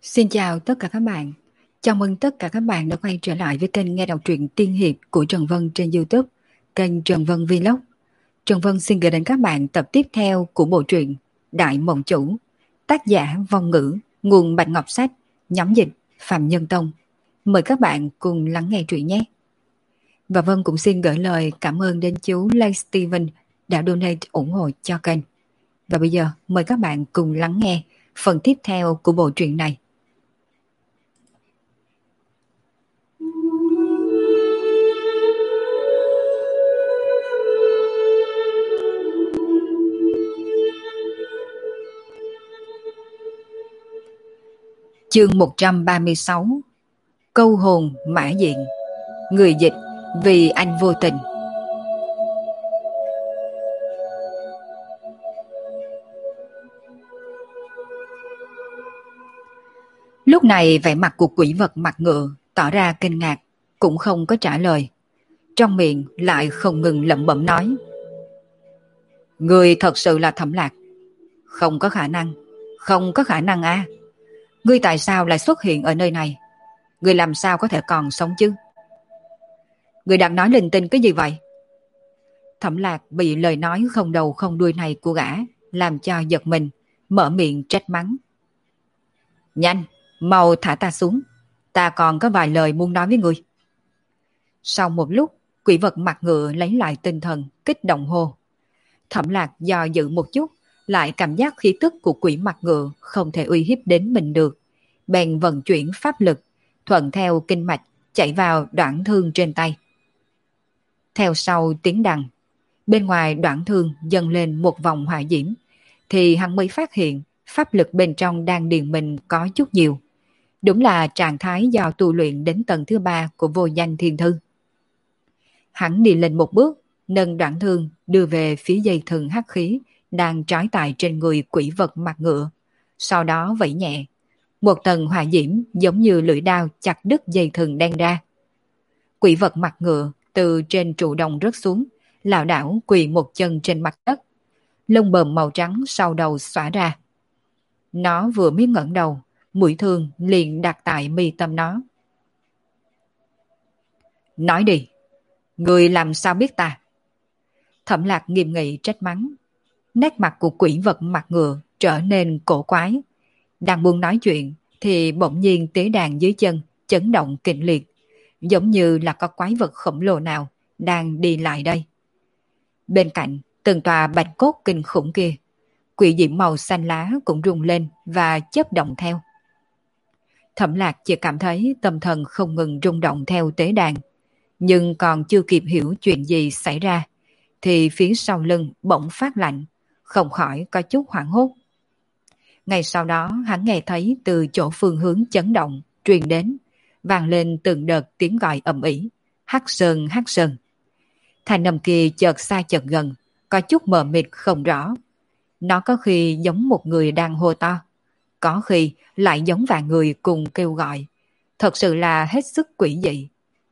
Xin chào tất cả các bạn. Chào mừng tất cả các bạn đã quay trở lại với kênh nghe đọc truyện tiên hiệp của Trần Vân trên YouTube, kênh Trần Vân Vlog. Trần Vân xin gửi đến các bạn tập tiếp theo của bộ truyện Đại Mộng Chủ, tác giả Vong Ngữ, nguồn Bạch Ngọc Sách, nhóm dịch Phạm Nhân Tông. Mời các bạn cùng lắng nghe truyện nhé. Và Vân cũng xin gửi lời cảm ơn đến chú Lê Steven đã donate ủng hộ cho kênh. Và bây giờ mời các bạn cùng lắng nghe phần tiếp theo của bộ truyện này. Chương 136. Câu hồn mã diện. Người dịch Vì Anh Vô Tình. Lúc này vẻ mặt của quỷ vật mặt ngựa tỏ ra kinh ngạc, cũng không có trả lời. Trong miệng lại không ngừng lẩm bẩm nói: Người thật sự là Thẩm Lạc. Không có khả năng. Không có khả năng à. Ngươi tại sao lại xuất hiện ở nơi này? Ngươi làm sao có thể còn sống chứ? Ngươi đang nói linh tinh cái gì vậy? Thẩm Lạc bị lời nói không đầu không đuôi này của gã làm cho giật mình, mở miệng trách mắng. Nhanh, mau thả ta xuống. Ta còn có vài lời muốn nói với ngươi. Sau một lúc, quỷ vật mặt ngựa lấy lại tinh thần, kích động hô. Thẩm Lạc do dự một chút, lại cảm giác khí tức của quỷ mặt ngựa không thể uy hiếp đến mình được. Bèn vận chuyển pháp lực, thuận theo kinh mạch chạy vào đoạn thương trên tay. Theo sau tiếng đằng, bên ngoài đoạn thương dâng lên một vòng hỏa diễm, thì hắn mới phát hiện pháp lực bên trong đan điền mình có chút nhiều. Đúng là trạng thái do tu luyện đến tầng thứ 3 của vô danh thiên thư. Hắn đi lên một bước, nâng đoạn thương đưa về phía dây thừng hắc khí đang trói tại trên người quỷ vật mặt ngựa. Sau đó vẫy nhẹ, một tầng hỏa diễm giống như lưỡi đao chặt đứt dây thừng đen ra. Quỷ vật mặt ngựa từ trên trụ đồng rớt xuống, lảo đảo quỳ một chân trên mặt đất. Lông bờm màu trắng sau đầu xõa ra. Nó vừa mới ngẩng đầu, mũi thương liền đặt tại mi tâm nó. Nói đi, người làm sao biết ta? Thẩm Lạc nghiêm nghị trách mắng. Nét mặt của quỷ vật mặt ngựa trở nên cổ quái. Đang buông nói chuyện thì bỗng nhiên tế đàn dưới chân chấn động kịch liệt, giống như là có quái vật khổng lồ nào đang đi lại đây. Bên cạnh từng tòa bạch cốt kinh khủng kia, quỷ diễm màu xanh lá cũng rung lên và chớp động theo. Thẩm Lạc chỉ cảm thấy tâm thần không ngừng rung động theo tế đàn, nhưng còn chưa kịp hiểu chuyện gì xảy ra thì phía sau lưng bỗng phát lạnh, không khỏi có chút hoảng hốt. Ngay sau đó hắn nghe thấy từ chỗ phương hướng chấn động truyền đến, vang lên từng đợt tiếng gọi ầm ĩ, Hắc Sơn, Hắc Sơn. Thanh âm kia chợt xa chợt gần, có chút mờ mịt không rõ. Nó có khi giống một người đang hô to, có khi lại giống vài người cùng kêu gọi. Thật sự là hết sức quỷ dị.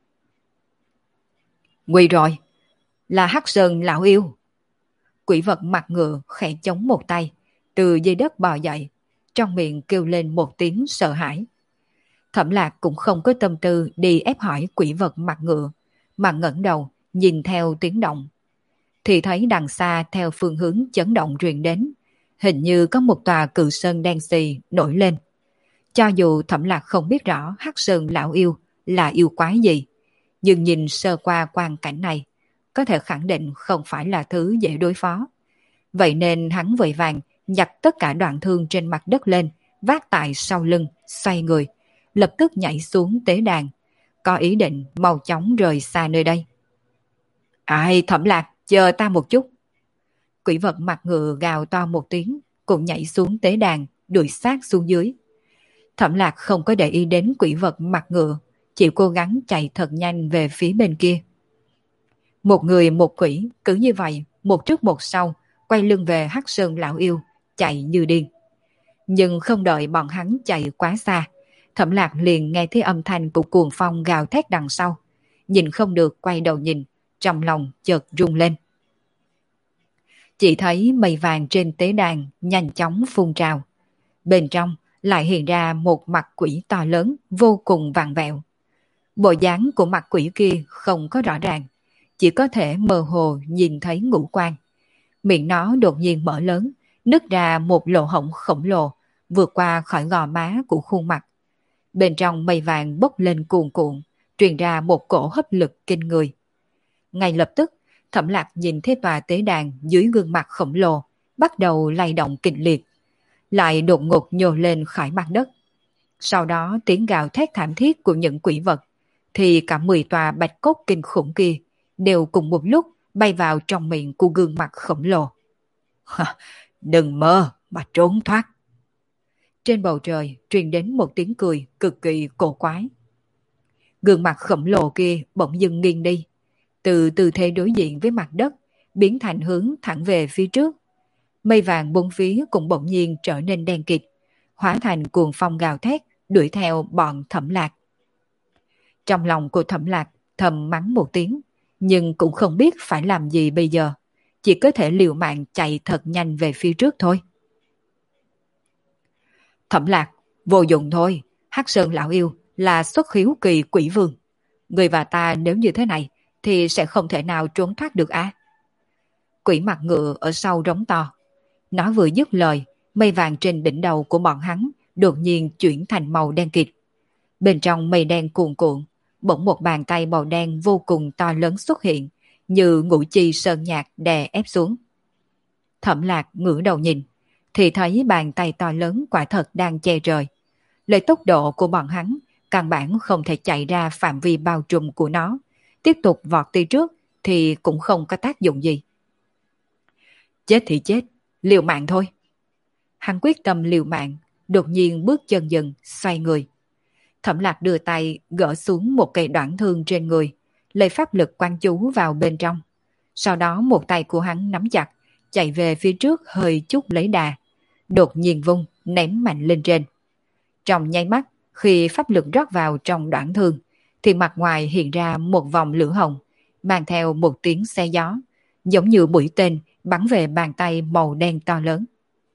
Nguy rồi, là Hắc Sơn lão yêu. Quỷ vật mặt ngựa khẽ chống một tay, từ dưới đất bò dậy, trong miệng kêu lên một tiếng sợ hãi. Thẩm Lạc cũng không có tâm tư đi ép hỏi quỷ vật mặt ngựa, mà ngẩng đầu nhìn theo tiếng động. Thì thấy đằng xa theo phương hướng chấn động truyền đến, hình như có một tòa cự sơn đen xì nổi lên. Cho dù Thẩm Lạc không biết rõ Hắc Sơn lão yêu là yêu quái gì, nhưng nhìn sơ qua quang cảnh này, có thể khẳng định không phải là thứ dễ đối phó. Vậy nên hắn vội vàng nhặt tất cả đoạn thương trên mặt đất lên, vác tại sau lưng, xoay người, lập tức nhảy xuống tế đàn, có ý định mau chóng rời xa nơi đây. Ai, Thẩm Lạc, chờ ta một chút. Quỷ vật mặt ngựa gào to một tiếng, cũng nhảy xuống tế đàn, đuổi sát xuống dưới. Thẩm Lạc không có để ý đến quỷ vật mặt ngựa, chỉ cố gắng chạy thật nhanh về phía bên kia. Một người một quỷ cứ như vậy, một trước một sau, quay lưng về Hắc Sơn lão yêu, chạy như điên. Nhưng không đợi bọn hắn chạy quá xa, Thẩm Lạc liền nghe thấy âm thanh của cuồng phong gào thét đằng sau. Nhìn không được quay đầu nhìn, trong lòng chợt rung lên. Chỉ thấy mây vàng trên tế đàn nhanh chóng phun trào. Bên trong lại hiện ra một mặt quỷ to lớn vô cùng vặn vẹo. Bộ dáng của mặt quỷ kia không có rõ ràng, chỉ có thể mơ hồ nhìn thấy ngũ quan. Miệng nó đột nhiên mở lớn, nứt ra một lỗ hổng khổng lồ, vượt qua khỏi gò má của khuôn mặt. Bên trong mây vàng bốc lên cuồn cuộn, truyền ra một cổ hấp lực kinh người. Ngay lập tức, Thẩm Lạc nhìn thấy tòa tế đàn dưới gương mặt khổng lồ, bắt đầu lay động kịch liệt, lại đột ngột nhô lên khỏi mặt đất. Sau đó tiếng gào thét thảm thiết của những quỷ vật, thì cả 10 tòa bạch cốt kinh khủng kia đều cùng một lúc bay vào trong miệng của gương mặt khổng lồ. Đừng mơ mà trốn thoát. Trên bầu trời truyền đến một tiếng cười cực kỳ cổ quái. Gương mặt khổng lồ kia bỗng dưng nghiêng đi, từ tư thế đối diện với mặt đất biến thành hướng thẳng về phía trước. Mây vàng bốn phía cũng bỗng nhiên trở nên đen kịt, hóa thành cuồng phong gào thét đuổi theo bọn Thẩm Lạc. Trong lòng của Thẩm Lạc thầm mắng một tiếng, nhưng cũng không biết phải làm gì bây giờ, chỉ có thể liều mạng chạy thật nhanh về phía trước thôi. Thẩm Lạc, vô dụng thôi, Hắc Sơn lão yêu là xuất khiếu kỳ quỷ vương. Người và ta nếu như thế này thì sẽ không thể nào trốn thoát được á. Quỷ mặt ngựa ở sau rống to. Nó vừa dứt lời, mây vàng trên đỉnh đầu của bọn hắn đột nhiên chuyển thành màu đen kịt. Bên trong mây đen cuồn cuộn, bỗng một bàn tay màu đen vô cùng to lớn xuất hiện, như ngũ chi sơn nhạc đè ép xuống. Thẩm Lạc ngửa đầu nhìn, thì thấy bàn tay to lớn quả thật đang che trời. Lấy tốc độ của bọn hắn, căn bản không thể chạy ra phạm vi bao trùm của nó, tiếp tục vọt đi trước thì cũng không có tác dụng gì. Chết thì chết, liều mạng thôi. Hắn quyết tâm liều mạng, đột nhiên bước chân dừng, xoay người. Thẩm Lạc đưa tay gỡ xuống một cây đoạn thương trên người, lấy pháp lực quan chú vào bên trong. Sau đó một tay của hắn nắm chặt, chạy về phía trước hơi chút lấy đà, đột nhiên vung, ném mạnh lên trên. Trong nháy mắt, khi pháp lực rót vào trong đoạn thương, thì mặt ngoài hiện ra một vòng lửa hồng, mang theo một tiếng xe gió, giống như mũi tên bắn về bàn tay màu đen to lớn.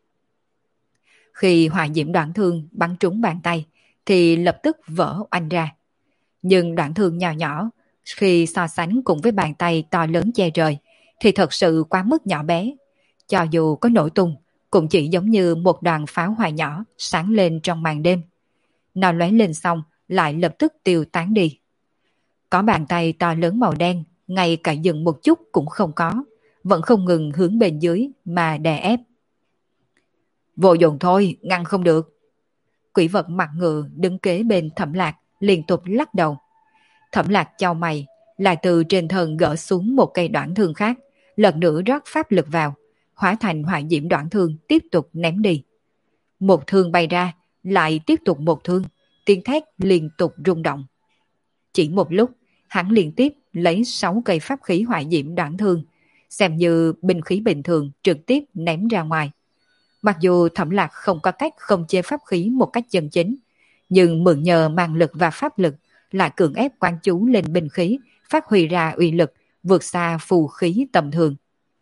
Khi hỏa diễm đoạn thương bắn trúng bàn tay, thì lập tức vỡ oanh ra. Nhưng đoạn thương nhỏ nhỏ, khi so sánh cùng với bàn tay to lớn che trời, thì thật sự quá mức nhỏ bé. Cho dù có nổ tung, cũng chỉ giống như một đoàn pháo hoa nhỏ sáng lên trong màn đêm. Nó lóe lên xong, lại lập tức tiêu tán đi. Có bàn tay to lớn màu đen, ngay cả dừng một chút cũng không có, vẫn không ngừng hướng bên dưới mà đè ép. Vô dụng thôi, ngăn không được. Quỷ vật mặt ngựa đứng kế bên Thẩm Lạc liên tục lắc đầu. Thẩm Lạc chau mày, lại từ trên thân gỡ xuống một cây đoạn thương khác, lần nữa rót pháp lực vào, hóa thành hỏa diễm đoạn thương tiếp tục ném đi. Một thương bay ra, lại tiếp tục một thương, tiếng thét liên tục rung động. Chỉ một lúc, hắn liên tiếp lấy 6 cây pháp khí hỏa diễm đoạn thương, xem như binh khí bình thường trực tiếp ném ra ngoài. Mặc dù Thẩm Lạc không có cách không chế pháp khí một cách chân chính, nhưng mượn nhờ mang lực và pháp lực lại cưỡng ép quan chú lên binh khí, phát huy ra uy lực vượt xa phù khí tầm thường.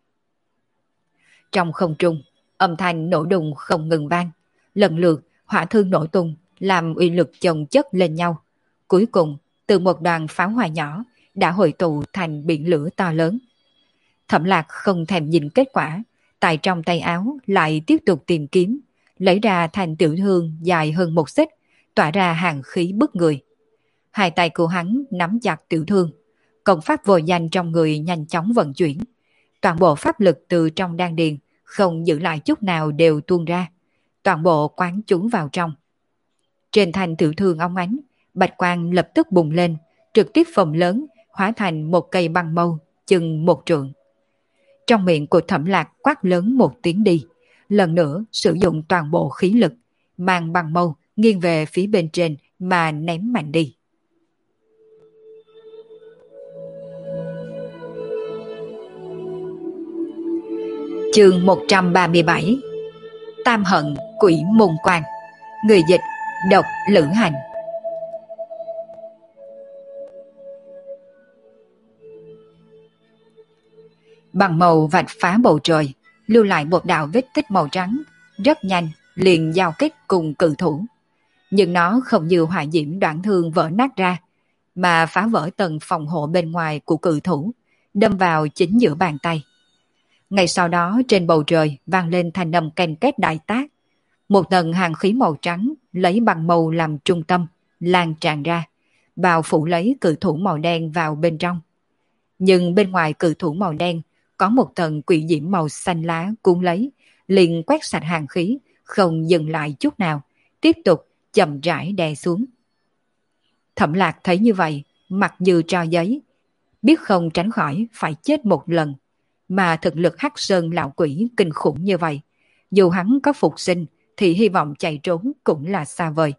Trong không trung, âm thanh nổ đùng không ngừng vang, lần lượt hỏa thương nổ tung làm uy lực chồng chất lên nhau. Cuối cùng, từ một đoàn pháo hoa nhỏ đã hội tụ thành biển lửa to lớn. Thẩm Lạc không thèm nhìn kết quả, tại trong tay áo lại tiếp tục tìm kiếm, lấy ra thành tiểu thương dài hơn 1 xích, tỏa ra hàng khí bức người. Hai tay của hắn nắm chặt tiểu thương, công pháp vô danh trong người nhanh chóng vận chuyển. Toàn bộ pháp lực từ trong đan điền không giữ lại chút nào đều tuôn ra, toàn bộ quán trú vào trong. Trên thành tiểu thương óng ánh, bạch quang lập tức bùng lên, trực tiếp phồng lớn, hóa thành một cây băng mâu, chừng 1 trượng. Trong miệng của Thẩm Lạc quát lớn một tiếng đi, lần nữa sử dụng toàn bộ khí lực, mang băng mâu nghiêng về phía bên trên mà ném mạnh đi. Chương 137 Tam hận quỷ môn quan. Người dịch Độc Lữ Hành. Bằng màu vạch phá bầu trời, lưu lại một đạo vết tích màu trắng, rất nhanh liền giao kích cùng cự thủ. Nhưng nó không như hỏa diễm đoạn thương vỡ nát ra, mà phá vỡ tầng phòng hộ bên ngoài của cự thủ, đâm vào chính giữa bàn tay. Ngay sau đó trên bầu trời vang lên thanh âm ken két đại tác. Một tầng hàng khí màu trắng lấy bằng màu làm trung tâm, lan tràn ra, bao phủ lấy cự thủ màu đen vào bên trong. Nhưng bên ngoài cự thủ màu đen có một tầng quỷ diễm màu xanh lá cuốn lấy, liền quét sạch hàng khí, không dừng lại chút nào, tiếp tục chậm rãi đè xuống. Thẩm Lạc thấy như vậy, mặt như tro giấy, biết không tránh khỏi phải chết một lần, mà thực lực Hắc Sơn lão quỷ kinh khủng như vậy, dù hắn có phục sinh thì hy vọng chạy trốn cũng là xa vời.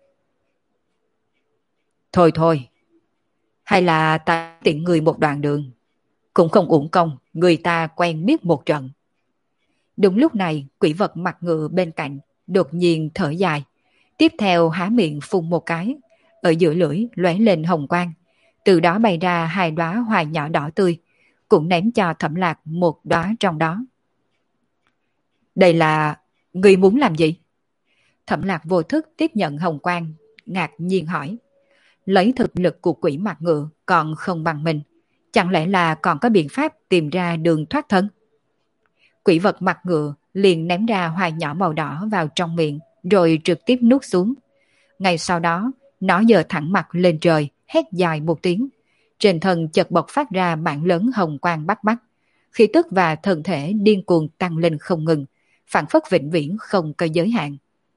Thôi thôi, hay là ta tiện người một đoạn đường, cũng không uổng công người ta quen biết một trận. Đúng lúc này, quỷ vật mặt ngựa bên cạnh đột nhiên thở dài, tiếp theo há miệng phun một cái, ở giữa lưỡi lóe lên hồng quang, từ đó bay ra hai đóa hoa nhỏ đỏ tươi, cũng ném cho Thẩm Lạc một đóa trong đó. Đây là... ngươi muốn làm gì? Thẩm Lạc vô thức tiếp nhận hồng quang, ngạc nhiên hỏi. Lấy thực lực của quỷ mặt ngựa còn không bằng mình, chẳng lẽ là còn có biện pháp tìm ra đường thoát thân? Quỷ vật mặt ngựa liền ném ra hoa nhỏ màu đỏ vào trong miệng, rồi trực tiếp nuốt xuống. Ngay sau đó, nó giơ thẳng mặt lên trời, hét dài một tiếng. Trên thân chợt bộc phát ra mạng lớn hồng quang bắt mắt. Khí tức và thân thể điên cuồng tăng lên không ngừng, phảng phất vĩnh viễn không có giới hạn.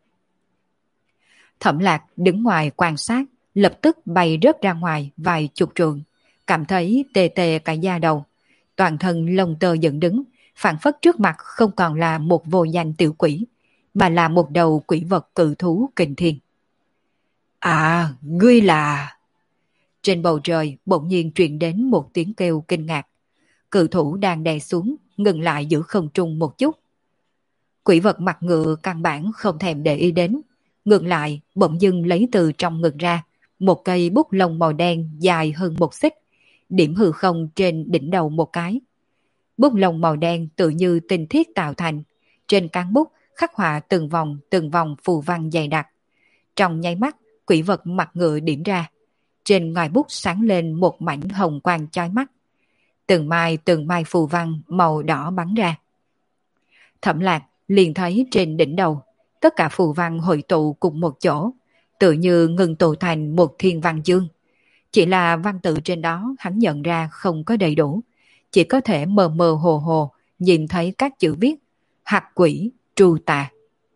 Thẩm Lạc đứng ngoài quan sát, lập tức bay rớt ra ngoài vài chục trượng, cảm thấy tê tê cả da đầu. Toàn thân lông tơ dựng đứng, phảng phất trước mặt không còn là một vô danh tiểu quỷ, mà là một đầu quỷ vật cự thú kinh thiên. À, ngươi là... Trên bầu trời bỗng nhiên truyền đến một tiếng kêu kinh ngạc. Cự thủ đang đè xuống, ngừng lại giữa không trung một chút. Quỷ vật mặt ngựa căn bản không thèm để ý đến, ngược lại bỗng dưng lấy từ trong ngực ra một cây bút lông màu đen dài hơn một xích, điểm hư không trên đỉnh đầu một cái. Bút lông màu đen tự như tinh thiết tạo thành, trên cán bút khắc họa từng vòng phù văn dày đặc. Trong nháy mắt, quỷ vật mặt ngựa điểm ra, trên ngòi bút sáng lên một mảnh hồng quang chói mắt. Từng mai phù văn màu đỏ bắn ra. Thẩm Lạc liền thấy trên đỉnh đầu tất cả phù văn hội tụ cùng một chỗ, tự như ngừng tụ thành một thiên văn chương. Chỉ là văn tự trên đó hắn nhận ra không có đầy đủ, chỉ có thể mơ mơ hồ hồ nhìn thấy các chữ viết hạt quỷ tru tà.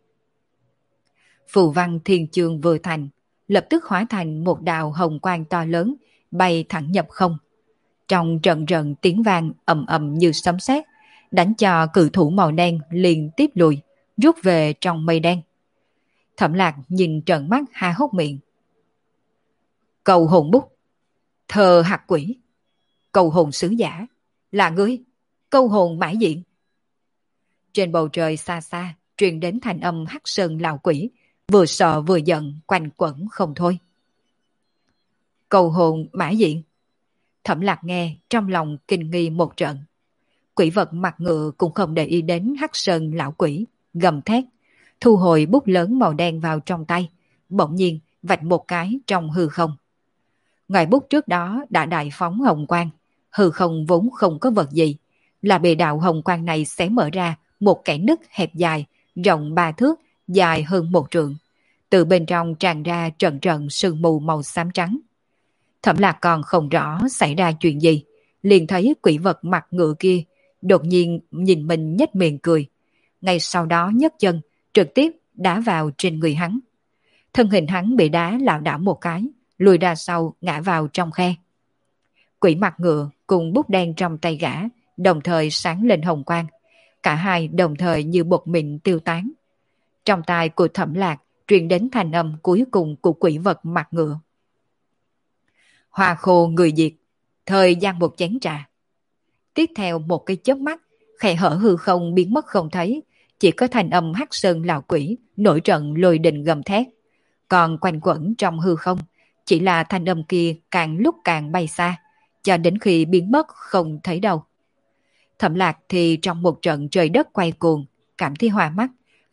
Phù văn thiên chương vừa thành, lập tức hóa thành một đạo hồng quang to lớn, bay thẳng nhập không. Trong trận trận tiếng vang ầm ầm như sấm sét, đánh cho cự thủ màu đen liền tiếp lùi, rút về trong mây đen. Thẩm Lạc nhìn trợn mắt há hốc miệng. Cầu hồn bút, thờ hạt quỷ, cầu hồn sứ giả, là ngươi, câu hồn mãi diện. Trên bầu trời xa xa truyền đến thanh âm Hắc Sơn lão quỷ, vừa sợ vừa giận quanh quẩn không thôi. Cầu hồn mã diện. Thẩm Lạc nghe trong lòng kinh nghi một trận. Quỷ vật mặt ngựa cũng không để ý đến Hắc Sơn lão quỷ, gầm thét, thu hồi bút lớn màu đen vào trong tay, bỗng nhiên vạch một cái trong hư không. Ngòi bút trước đó đã đại phóng hồng quang, hư không vốn không có vật gì, là bị đạo hồng quang này xé mở ra một kẽ nứt hẹp dài, rộng 3 thước, dài hơn 1 trượng. Từ bên trong tràn ra trận trận sương mù màu xám trắng. Thẩm Lạc còn không rõ xảy ra chuyện gì, liền thấy quỷ vật mặt ngựa kia đột nhiên nhìn mình nhếch miệng cười. Ngay sau đó nhấc chân, trực tiếp đá vào trên người hắn. Thân hình hắn bị đá lảo đảo một cái, lùi ra sau ngã vào trong khe. Quỷ mặt ngựa cùng bút đen trong tay gã đồng thời sáng lên hồng quang, cả hai đồng thời như bột mịn tiêu tán. Trong tai của Thẩm Lạc truyền đến thanh âm cuối cùng của quỷ vật mặt ngựa. Hoa khô người diệt, thời gian một chén trà. Tiếp theo một cái chớp mắt, khe hở hư không biến mất không thấy, chỉ có thanh âm Hắc Sơn lão quỷ nổi trận lôi đình gầm thét. Còn quanh quẩn trong hư không, chỉ là thanh âm kia càng lúc càng bay xa, cho đến khi biến mất không thấy đâu. Thẩm Lạc thì trong một trận trời đất quay cuồng, cảm thấy hoa mắt,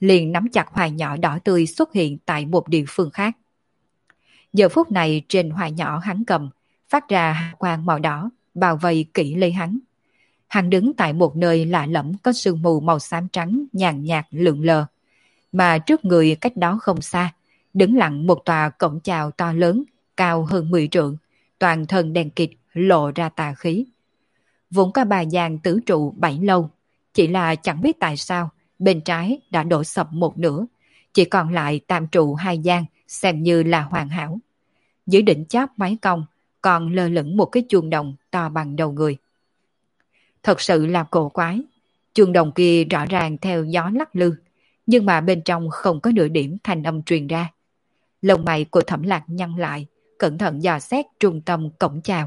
liền nắm chặt hoa nhỏ đỏ tươi xuất hiện tại một địa phương khác. Giờ phút này trên hoa nhỏ hắn cầm, phát ra hào quang màu đỏ, bao vây kỹ lấy hắn. Hắn đứng tại một nơi lạ lẫm có sương mù màu xám trắng nhàn nhạt lượn lờ, mà trước người cách đó không xa, đứng lặng một tòa cổng chào to lớn, cao hơn 10 trượng, toàn thân đen kịt lộ ra tà khí. Vốn có 3 gian tứ trụ 7 lâu, chỉ là chẳng biết tại sao bên trái đã đổ sập một nửa, chỉ còn lại tam trụ 2 gian xem như là hoàn hảo. Dưới đỉnh chóp mái cong còn lơ lửng một cái chuông đồng to bằng đầu người. Thật sự là cổ quái, chuông đồng kia rõ ràng theo gió lắc lư, nhưng mà bên trong không có nửa điểm thanh âm truyền ra. Lông mày của Thẩm Lạc nhăn lại, cẩn thận dò xét trung tâm cổng chào.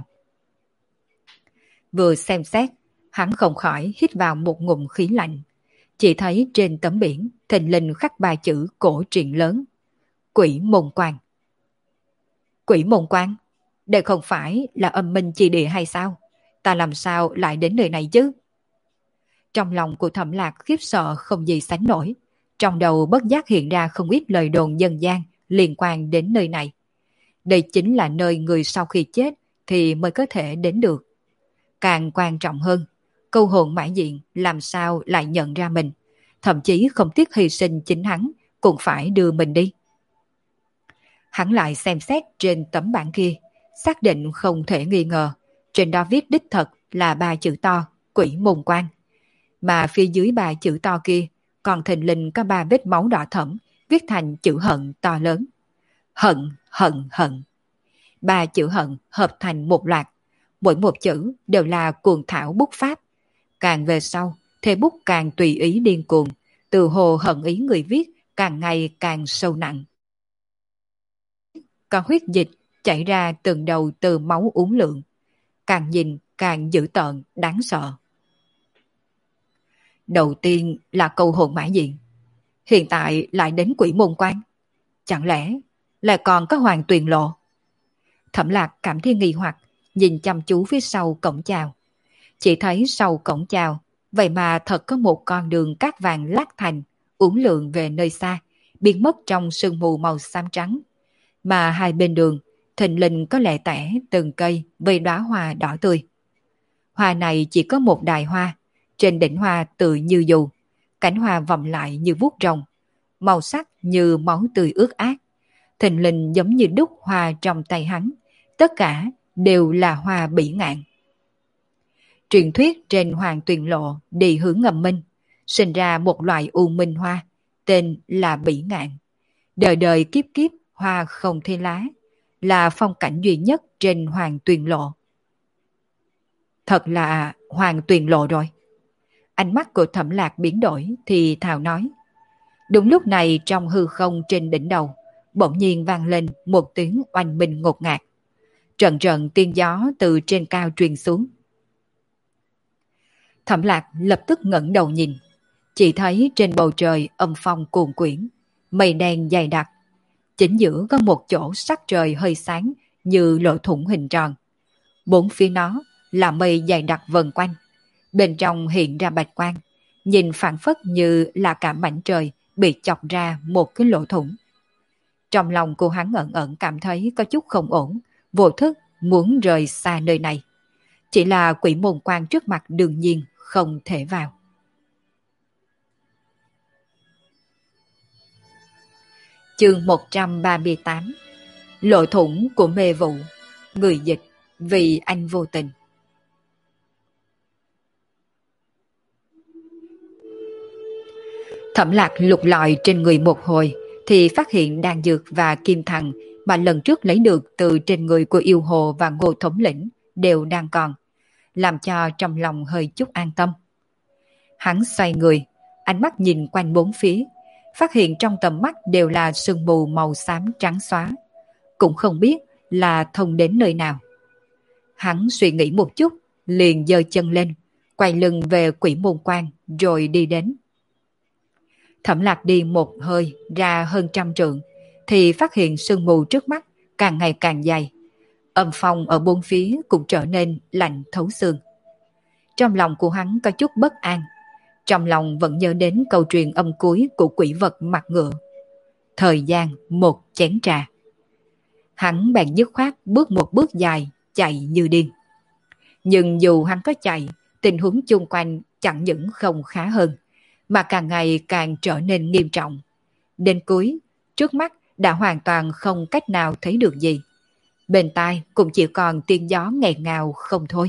Vừa xem xét, hắn không khỏi hít vào một ngụm khí lạnh. Chỉ thấy trên tấm biển thình lình khắc 3 chữ cổ truyện lớn: Quỷ Môn Quan. Quỷ Môn Quan? Đây không phải là âm minh chi địa hay sao? Ta làm sao lại đến nơi này chứ? Trong lòng của Thẩm Lạc khiếp sợ không gì sánh nổi. Trong đầu bất giác hiện ra không ít lời đồn dân gian liên quan đến nơi này. Đây chính là nơi người sau khi chết thì mới có thể đến được. Càng quan trọng hơn, câu hồn mã diện làm sao lại nhận ra mình, thậm chí không tiếc hy sinh chính hắn cũng phải đưa mình đi. Hắn lại xem xét trên tấm bảng kia, xác định không thể nghi ngờ, trên đó viết đích thật là 3 chữ to Quỷ Môn Quan, mà phía dưới 3 chữ to kia còn thình lình có 3 vết máu đỏ thẫm viết thành chữ hận to lớn. Hận, hận, hận. 3 chữ hận hợp thành một loạt, mỗi một chữ đều là cuồng thảo bút pháp. Càng về sau, thề bút càng tùy ý điên cuồng, từ hồ hận ý người viết càng ngày càng sâu nặng. Có huyết dịch chảy ra từng đầu từ máu uốn lượn, càng nhìn càng dữ tợn, đáng sợ. Đầu tiên là câu hồn mã diện, hiện tại lại đến Quỷ Môn Quan. Chẳng lẽ lại còn có Hoàng Tuyền Lộ? Thẩm Lạc cảm thấy nghi hoặc, nhìn chăm chú phía sau cổng chào. Chỉ thấy sau cổng chào, vậy mà thật có một con đường cát vàng lát thành, uốn lượn về nơi xa, biến mất trong sương mù màu xám trắng. Mà hai bên đường, thình lình có lẻ tẻ từng cây với đóa hoa đỏ tươi. Hoa này chỉ có một đài hoa, trên đỉnh hoa tự như dù, cánh hoa vòng lại như vuốt rồng, màu sắc như máu tươi ướt át, thình lình giống như đúc hoa trong tay hắn, tất cả đều là hoa bỉ ngạn. Truyền thuyết trên Hoàng Tuyền Lộ đi hướng ngầm minh, sinh ra một loại u minh hoa, tên là bỉ ngạn. Đời đời kiếp kiếp hoa không thế lá, là phong cảnh duy nhất trên Hoàng Tuyền Lộ. Thật là Hoàng Tuyền Lộ rồi. Ánh mắt của Thẩm Lạc biến đổi thì thào nói. Đúng lúc này trong hư không trên đỉnh đầu, bỗng nhiên vang lên một tiếng oanh minh ngột ngạt. Trận trận tiên gió từ trên cao truyền xuống. Thẩm Lạc lập tức ngẩng đầu nhìn, chỉ thấy trên bầu trời âm phong cuồn quyển, mây đen dày đặc. Chính giữa có một chỗ sắc trời hơi sáng như lỗ thủng hình tròn. Bốn phía nó là mây dày đặc vần quanh, bên trong hiện ra bạch quang, nhìn phảng phất như là cả mảnh trời bị chọc ra một cái lỗ thủng. Trong lòng cô hắn ẩn ẩn cảm thấy có chút không ổn, vô thức muốn rời xa nơi này. Chỉ là Quỷ Môn Quan trước mặt đương nhiên không thể vào. Chương 138. Lỗ thủng của mê vụ. Người dịch vì anh vô tình. Thẩm Lạc lục lọi trên người một hồi thì phát hiện đan dược và kim thằng mà lần trước lấy được từ trên người của yêu hồ và Ngô thống lĩnh đều đang còn, làm cho trong lòng hơi chút an tâm. Hắn xoay người, ánh mắt nhìn quanh bốn phía, phát hiện trong tầm mắt đều là sương mù màu xám trắng xóa, cũng không biết là thông đến nơi nào. Hắn suy nghĩ một chút, liền giơ chân lên, quay lưng về Quỷ Môn Quan rồi đi đến. Thẩm Lạc đi một hơi ra hơn 100 trượng, thì phát hiện sương mù trước mắt càng ngày càng dày. Âm phong ở bốn phía cũng trở nên lạnh thấu xương. Trong lòng của hắn có chút bất an, Trong lòng vẫn nhớ đến câu truyền âm cuối của quỷ vật mặt ngựa. Thời gian một chén trà. Hắn bèn dứt khoát bước một bước dài, chạy như điên. Nhưng dù hắn có chạy, tình huống chung quanh chẳng những không khá hơn, mà càng ngày càng trở nên nghiêm trọng. Đến cuối, trước mắt đã hoàn toàn không cách nào thấy được gì. Bên tai cũng chỉ còn tiếng gió nghẹt ngào không thôi.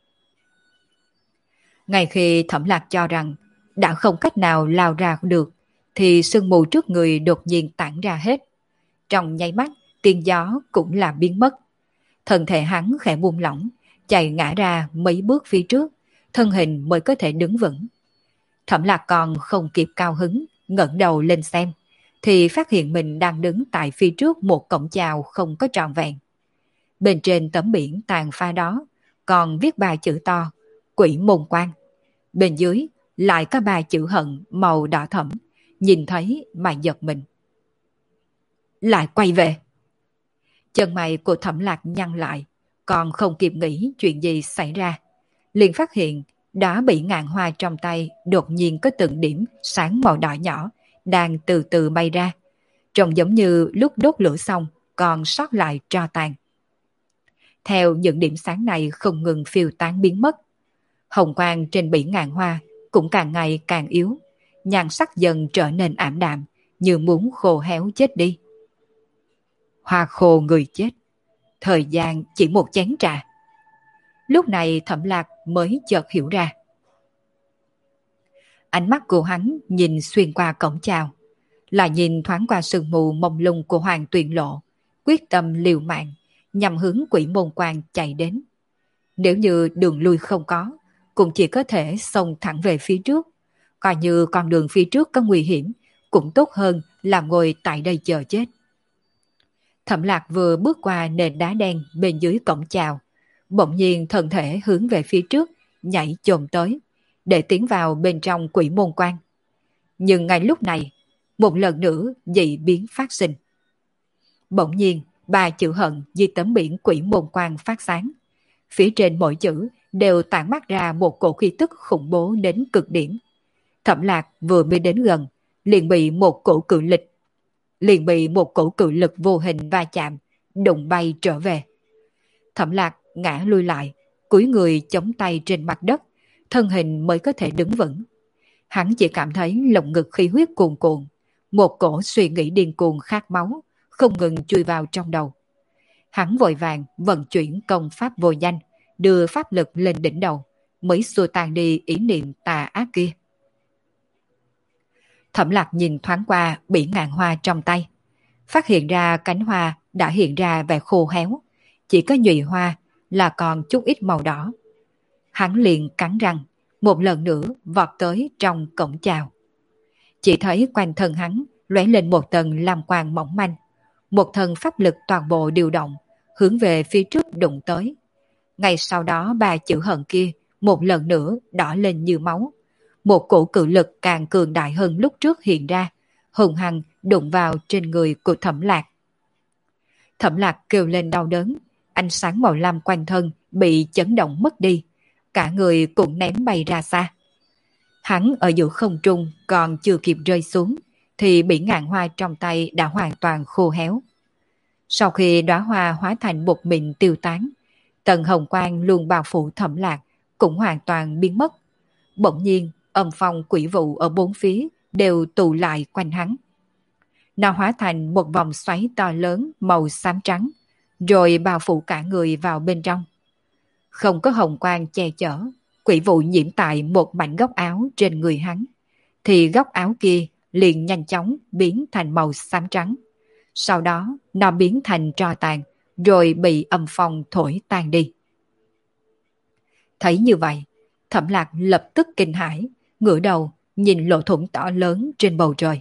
Ngay khi Thẩm Lạc cho rằng đã không cách nào lao ra được, thì sương mù trước người đột nhiên tản ra hết. Trong nháy mắt, tiếng gió cũng là biến mất. Thân thể hắn khẽ buông lỏng, chạy ngã ra mấy bước phía trước, thân hình mới có thể đứng vững. Thẩm Lạc còn không kịp cao hứng, ngẩng đầu lên xem, thì phát hiện mình đang đứng tại phía trước một cổng chào không có trọn vẹn. Bên trên tấm biển tàn pha đó còn viết ba chữ to, Quỷ Môn Quan. Bên dưới lại có ba chữ hận màu đỏ thẫm, nhìn thấy mà giật mình. Lại quay về. Chân mày của Thẩm Lạc nhăn lại, còn không kịp nghĩ chuyện gì xảy ra. Liền phát hiện đã bị ngàn hoa trong tay đột nhiên có từng điểm sáng màu đỏ nhỏ đang từ từ bay ra. Trông giống như lúc đốt lửa xong còn sót lại tro tàn. Theo những điểm sáng này không ngừng phiêu tán biến mất, hồng quang trên bỉ ngàn hoa cũng càng ngày càng yếu, nhan sắc dần trở nên ảm đạm, như muốn khô héo chết đi. Hoa khô người chết, thời gian chỉ một chén trà. Lúc này Thẩm Lạc mới chợt hiểu ra. Ánh mắt của hắn nhìn xuyên qua cổng chào, lại nhìn thoáng qua sương mù mông lung của Hoàng Tuyền Lộ, quyết tâm liều mạng, nhằm hướng Quỷ Môn Quan chạy đến. Nếu như đường lui không có, cũng chỉ có thể xông thẳng về phía trước. Coi như con đường phía trước có nguy hiểm, cũng tốt hơn là ngồi tại đây chờ chết. Thẩm Lạc vừa bước qua nền đá đen bên dưới cổng chào, bỗng nhiên thân thể hướng về phía trước, nhảy chồm tới, để tiến vào bên trong Quỷ Môn Quan. Nhưng ngay lúc này, một lần nữa dị biến phát sinh. Bỗng nhiên, ba chữ hận dưới tấm biển Quỷ Môn Quan phát sáng. Phía trên mỗi chữ đều tản mát ra một cổ khí tức khủng bố đến cực điểm. Thẩm Lạc vừa mới đến gần, liền bị một cổ cự lực vô hình va chạm, đụng bay trở về. Thẩm Lạc ngã lui lại, cúi người chống tay trên mặt đất, thân hình mới có thể đứng vững. Hắn chỉ cảm thấy lồng ngực khí huyết cuồn cuộn, một cổ suy nghĩ điên cuồng khát máu, không ngừng chui vào trong đầu. Hắn vội vàng vận chuyển công pháp vô danh, đưa pháp lực lên đỉnh đầu, mới xua tan đi ý niệm tà ác kia. Thẩm Lạc nhìn thoáng qua bỉ ngạn hoa trong tay, phát hiện ra cánh hoa đã hiện ra vẻ khô héo, chỉ có nhụy hoa là còn chút ít màu đỏ. Hắn liền cắn răng, một lần nữa vọt tới trong cổng chào. Chỉ thấy quanh thân hắn lóe lên một tầng lam quang mỏng manh, một thần pháp lực toàn bộ điều động, hướng về phía trước đụng tới. Ngay sau đó ba chữ hận kia một lần nữa đỏ lên như máu. Một cổ cự lực càng cường đại hơn lúc trước hiện ra, hùng hăng đụng vào trên người của Thẩm Lạc. Thẩm Lạc kêu lên đau đớn, ánh sáng màu lam quanh thân bị chấn động mất đi, cả người cũng ném bay ra xa. Hắn ở giữa không trung còn chưa kịp rơi xuống, thì bị ngạn hoa trong tay đã hoàn toàn khô héo. Sau khi đóa hoa hóa thành bột mịn tiêu tán, tầng hồng quang luôn bao phủ Thẩm Lạc cũng hoàn toàn biến mất. Bỗng nhiên, âm phong quỷ vụ ở bốn phía đều tụ lại quanh hắn. Nó hóa thành một vòng xoáy to lớn màu xám trắng, rồi bao phủ cả người vào bên trong. Không có hồng quang che chở, quỷ vụ nhiễm tại một mảnh góc áo trên người hắn, thì góc áo kia liền nhanh chóng biến thành màu xám trắng. Sau đó nó biến thành tro tàn, rồi bị âm phong thổi tan đi. Thấy như vậy, Thẩm Lạc lập tức kinh hãi, ngửa đầu nhìn lỗ thủng to lớn trên bầu trời.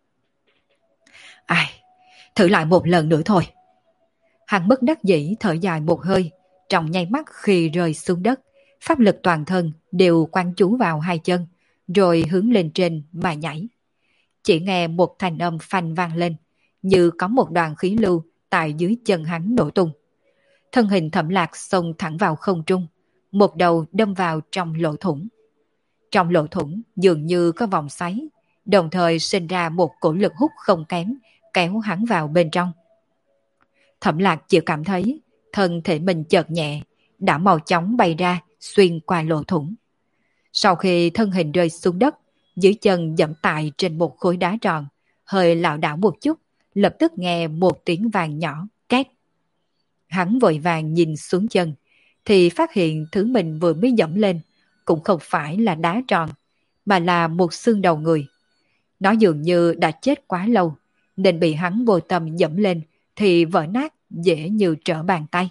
Ai, thử lại một lần nữa thôi. Hắn bất đắc dĩ thở dài một hơi, trong nháy mắt khi rơi xuống đất, pháp lực toàn thân đều quán chú vào hai chân, rồi hướng lên trên mà nhảy. Chỉ nghe một thanh âm phanh vang lên, như có một đoàn khí lưu tại dưới chân hắn nổ tung. Thân hình Thẩm Lạc xông thẳng vào không trung, một đầu đâm vào trong lỗ thủng. Trong lỗ thủng dường như có vòng xoáy, đồng thời sinh ra một cổ lực hút không kém, kéo hắn vào bên trong. Thẩm Lạc chỉ cảm thấy thân thể mình chợt nhẹ, đã mau chóng bay ra xuyên qua lỗ thủng. Sau khi thân hình rơi xuống đất, dưới chân dẫm tại trên một khối đá tròn, hơi lảo đảo một chút, lập tức nghe một tiếng vàng nhỏ két. Hắn vội vàng nhìn xuống chân, thì phát hiện thứ mình vừa mới dẫm lên cũng không phải là đá tròn, mà là một xương đầu người. Nó dường như đã chết quá lâu, nên bị hắn vô tâm dẫm lên thì vỡ nát dễ như trở bàn tay.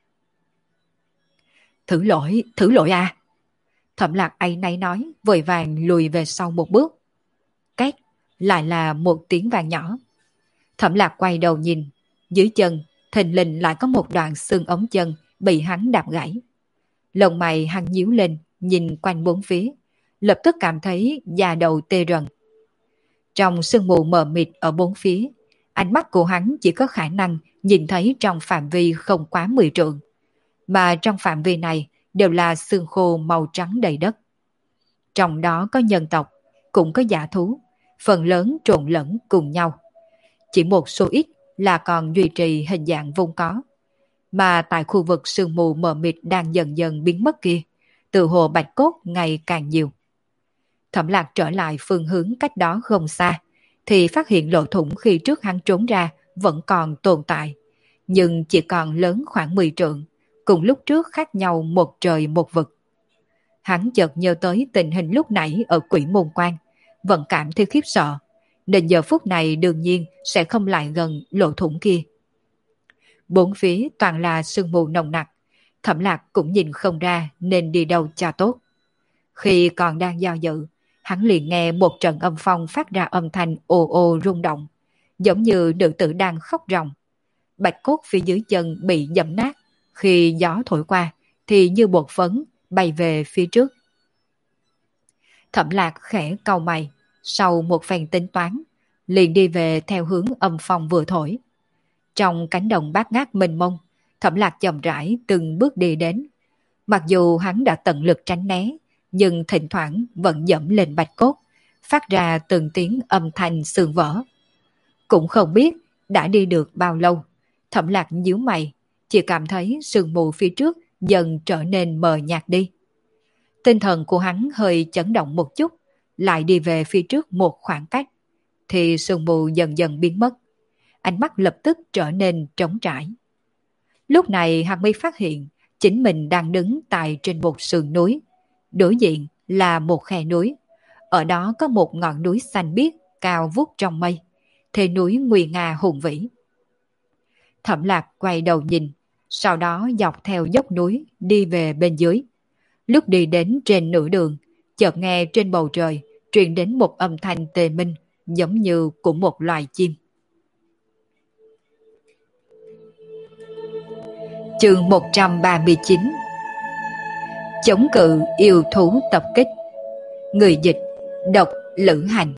Thử lỗi à? Thẩm Lạc áy náy nói, vội vàng lùi về sau một bước. Két, lại là một tiếng vàng nhỏ. Thẩm Lạc quay đầu nhìn, dưới chân thình lình lại có một đoạn xương ống chân bị hắn đạp gãy. Lông mày hắn nhíu lên, nhìn quanh bốn phía, lập tức cảm thấy da đầu tê rần. Trong sương mù mờ mịt ở bốn phía, ánh mắt của hắn chỉ có khả năng nhìn thấy trong phạm vi không quá 10 trượng. Mà trong phạm vi này đều là xương khô màu trắng đầy đất. Trong đó có nhân tộc, cũng có dã thú, phần lớn trộn lẫn cùng nhau. Chỉ một số ít là còn duy trì hình dạng vốn có. Mà tại khu vực sương mù mờ mịt đang dần dần biến mất kia, từ hồ bạch cốt ngày càng nhiều. Thẩm Lạc trở lại phương hướng cách đó không xa, thì phát hiện lỗ thủng khi trước hắn trốn ra vẫn còn tồn tại, nhưng chỉ còn lớn khoảng 10 trượng, cùng lúc trước khác nhau một trời một vực. Hắn chợt nhớ tới tình hình lúc nãy ở Quỷ Môn Quan, vẫn cảm thấy khiếp sợ, nên giờ phút này đương nhiên sẽ không lại gần lỗ thủng kia. Bốn phía toàn là sương mù nồng nặc, Thẩm Lạc cũng nhìn không ra nên đi đâu cho tốt. Khi còn đang do dự, hắn liền nghe một trận âm phong phát ra âm thanh ồ ồ rung động, giống như nữ tử đang khóc ròng. Bạch cốt phía dưới chân bị dẫm nát, khi gió thổi qua thì như bột phấn bay về phía trước. Thẩm Lạc khẽ cau mày, sau một phen tính toán, liền đi về theo hướng âm phong vừa thổi. Trong cánh đồng bát ngát mênh mông, Thẩm Lạc chậm rãi từng bước đi đến. Mặc dù hắn đã tận lực tránh né, nhưng thỉnh thoảng vẫn dẫm lên bạch cốt, phát ra từng tiếng âm thanh xương vỡ. Cũng không biết đã đi được bao lâu, Thẩm Lạc nhíu mày, chỉ cảm thấy sương mù phía trước dần trở nên mờ nhạt đi. Tinh thần của hắn hơi chấn động một chút, lại đi về phía trước một khoảng cách, thì sương mù dần dần biến mất. Ánh mắt lập tức trở nên trống trải. Lúc này hắn mới phát hiện chính mình đang đứng tại trên một sườn núi. Đối diện là một khe núi. Ở đó có một ngọn núi xanh biếc cao vút trong mây. Thế núi nguy nga hùng vĩ. Thẩm Lạc quay đầu nhìn, sau đó dọc theo dốc núi đi về bên dưới. Lúc đi đến trên nửa đường, chợt nghe trên bầu trời truyền đến một âm thanh tê minh, giống như của một loài chim. Chương 139. Chống cự yêu thú tập kích. Người dịch Độc Lữ Hành.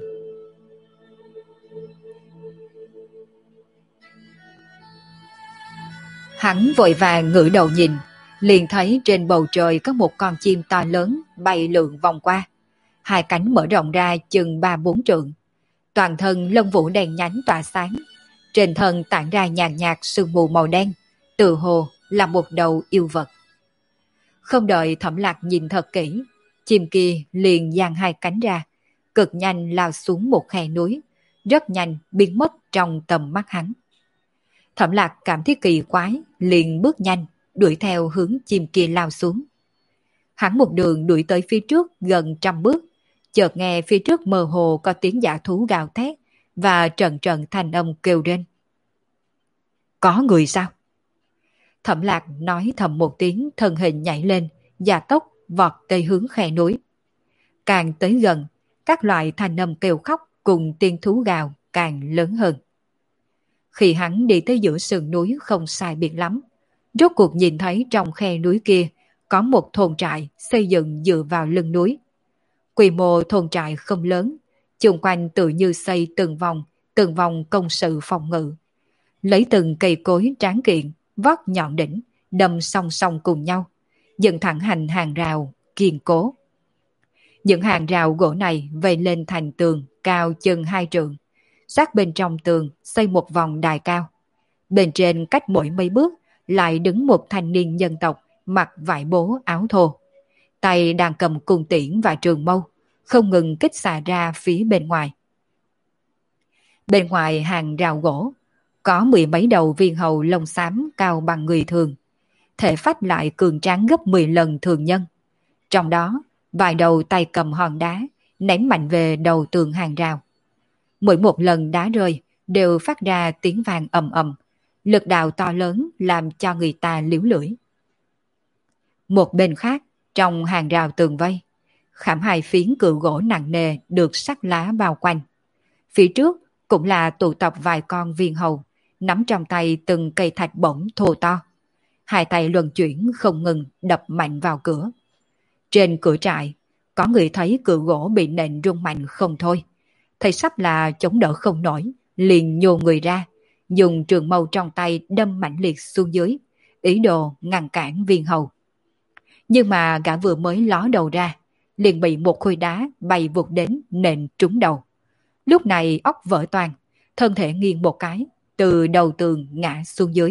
Hắn vội vàng ngửa đầu nhìn, liền thấy trên bầu trời có một con chim to lớn bay lượn vòng qua. Hai cánh mở rộng ra chừng 3-4 trượng. Toàn thân lông vũ đen nhánh tỏa sáng. Trên thân tản ra nhàn nhạt sương mù màu đen, tự hồ là một đầu yêu vật. Không đợi Thẩm Lạc nhìn thật kỹ, chim kia liền dang hai cánh ra, cực nhanh lao xuống một khe núi, rất nhanh biến mất trong tầm mắt hắn. Thẩm Lạc cảm thấy kỳ quái, liền bước nhanh, đuổi theo hướng chim kia lao xuống. Hắn một đường đuổi tới phía trước gần 100 bước, chợt nghe phía trước mơ hồ có tiếng dã thú gào thét và trận trận thanh âm kêu rên. Có người sao? Thẩm Lạc nói thầm một tiếng, thân hình nhảy lên, gia tốc vọt tới hướng khe núi. Càng tới gần, các loại thanh âm kêu khóc cùng tiếng thú gào càng lớn hơn. Khi hắn đi tới giữa sườn núi không sai biệt lắm, rốt cuộc nhìn thấy trong khe núi kia có một thôn trại xây dựng dựa vào lưng núi. Quy mô thôn trại không lớn, chung quanh tự như xây từng vòng công sự phòng ngự. Lấy từng cây cối tráng kiện, vót nhọn đỉnh, đâm song song cùng nhau, dựng thẳng hành hàng rào, kiên cố. Những hàng rào gỗ này vây lên thành tường cao chừng 2 trượng. Sát bên trong tường xây một vòng đài cao. Bên trên cách mỗi mấy bước lại đứng một thanh niên nhân tộc mặc vải bố áo thô. Tay đang cầm cung tiễn và trường mâu, không ngừng kích xạ ra phía bên ngoài. Bên ngoài hàng rào gỗ, có 10 mấy đầu viên hầu lông xám cao bằng người thường. Thể phách lại cường tráng gấp 10 lần thường nhân. Trong đó, vài đầu tay cầm hòn đá, ném mạnh về đầu tường hàng rào. Mỗi một lần đá rơi đều phát ra tiếng vang ầm ầm, lực đạo to lớn làm cho người ta liễu lưỡi. Một bên khác, trong hàng rào tường vây, khảm 2 phiến cự gỗ nặng nề được sắt lá bao quanh. Phía trước cũng là tụ tập vài con viên hầu, nắm trong tay từng cây thạch bổng thô to. Hai tay luân chuyển không ngừng đập mạnh vào cửa. Trên cửa trại, có người thấy cự gỗ bị nện rung mạnh không thôi. Thấy sắp là chống đỡ không nổi, liền nhô người ra, dùng trường mâu trong tay đâm mạnh liệt xuống dưới, ý đồ ngăn cản viên hầu. Nhưng mà gã vừa mới ló đầu ra, liền bị một khối đá bay vụt đến nện trúng đầu. Lúc này óc vỡ toang, thân thể nghiêng một cái, từ đầu tường ngã xuống dưới.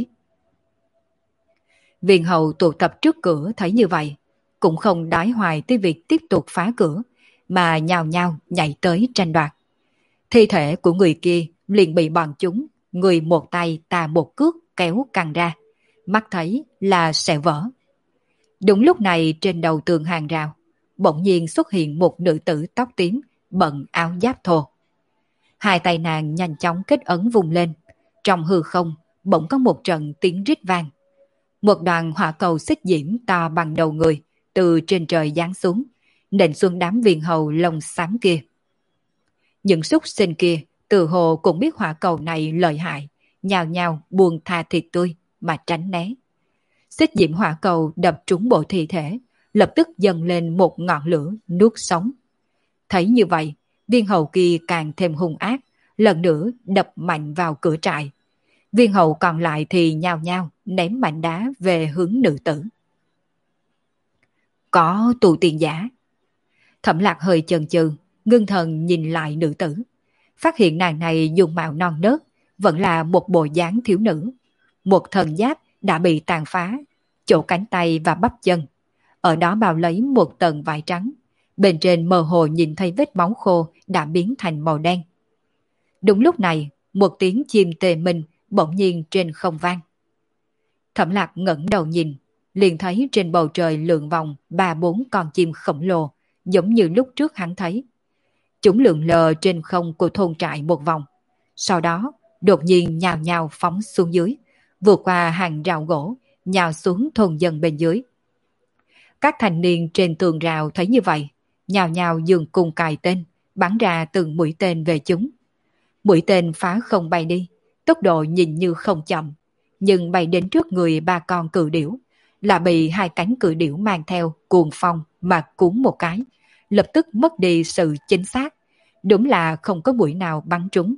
Viên hầu tụ tập trước cửa thấy như vậy, cũng không đái hoài tới việc tiếp tục phá cửa, mà nhào nhào nhảy tới tranh đoạt. Thi thể của người kia liền bị bọn chúng, người một tay ta một cước kéo căng ra, mắt thấy là sẽ vỡ. Đúng lúc này trên đầu tường hàng rào, bỗng nhiên xuất hiện một nữ tử tóc tím, bận áo giáp thô. Hai tay nàng nhanh chóng kết ấn vùng lên, trong hư không bỗng có một trận tiếng rít vang. Một đoàn hỏa cầu xích diễm to bằng đầu người từ trên trời giáng xuống, nện xuống đám viên hầu lông xám kia. Những súc sinh kia từ hồ cũng biết hỏa cầu này lợi hại, nhào nhào buông tha thịt tươi mà tránh né. Xích diễm hỏa cầu đập trúng bộ thi thể, lập tức dâng lên một ngọn lửa nuốt sống. Thấy như vậy, viên hầu kia càng thêm hung ác, lần nữa đập mạnh vào cửa trại. Viên hầu còn lại thì nhao nhao ném mảnh đá về hướng nữ tử. Có tù tiền giả. Thẩm Lạc hơi chần chừ, ngưng thần nhìn lại nữ tử. Phát hiện nàng này dung mạo non nớt, vẫn là một bộ dáng thiếu nữ. Một thần giáp đã bị tàn phá, chỗ cánh tay và bắp chân. Ở đó bao lấy một tầng vải trắng. Bên trên mơ hồ nhìn thấy vết máu khô đã biến thành màu đen. Đúng lúc này, một tiếng chim tề minh bỗng nhiên trên không vang. Thẩm Lạc ngẩng đầu nhìn, liền thấy trên bầu trời lượn vòng 3-4 con chim khổng lồ, giống như lúc trước hắn thấy. Chúng lượn lờ trên không của thôn trại một vòng, sau đó đột nhiên nhào nhào phóng xuống dưới, vượt qua hàng rào gỗ, nhào xuống thôn dân bên dưới. Các thanh niên trên tường rào thấy như vậy, nhào nhào dừng cùng cài tên, bắn ra từng mũi tên về chúng. Mũi tên phá không bay đi, tốc độ nhìn như không chậm, nhưng bay đến trước người 3 con cự điểu, là bị 2 cánh cự điểu mang theo cuồng phong mà cuốn một cái, lập tức mất đi sự chính xác, đúng là không có mũi nào bắn trúng.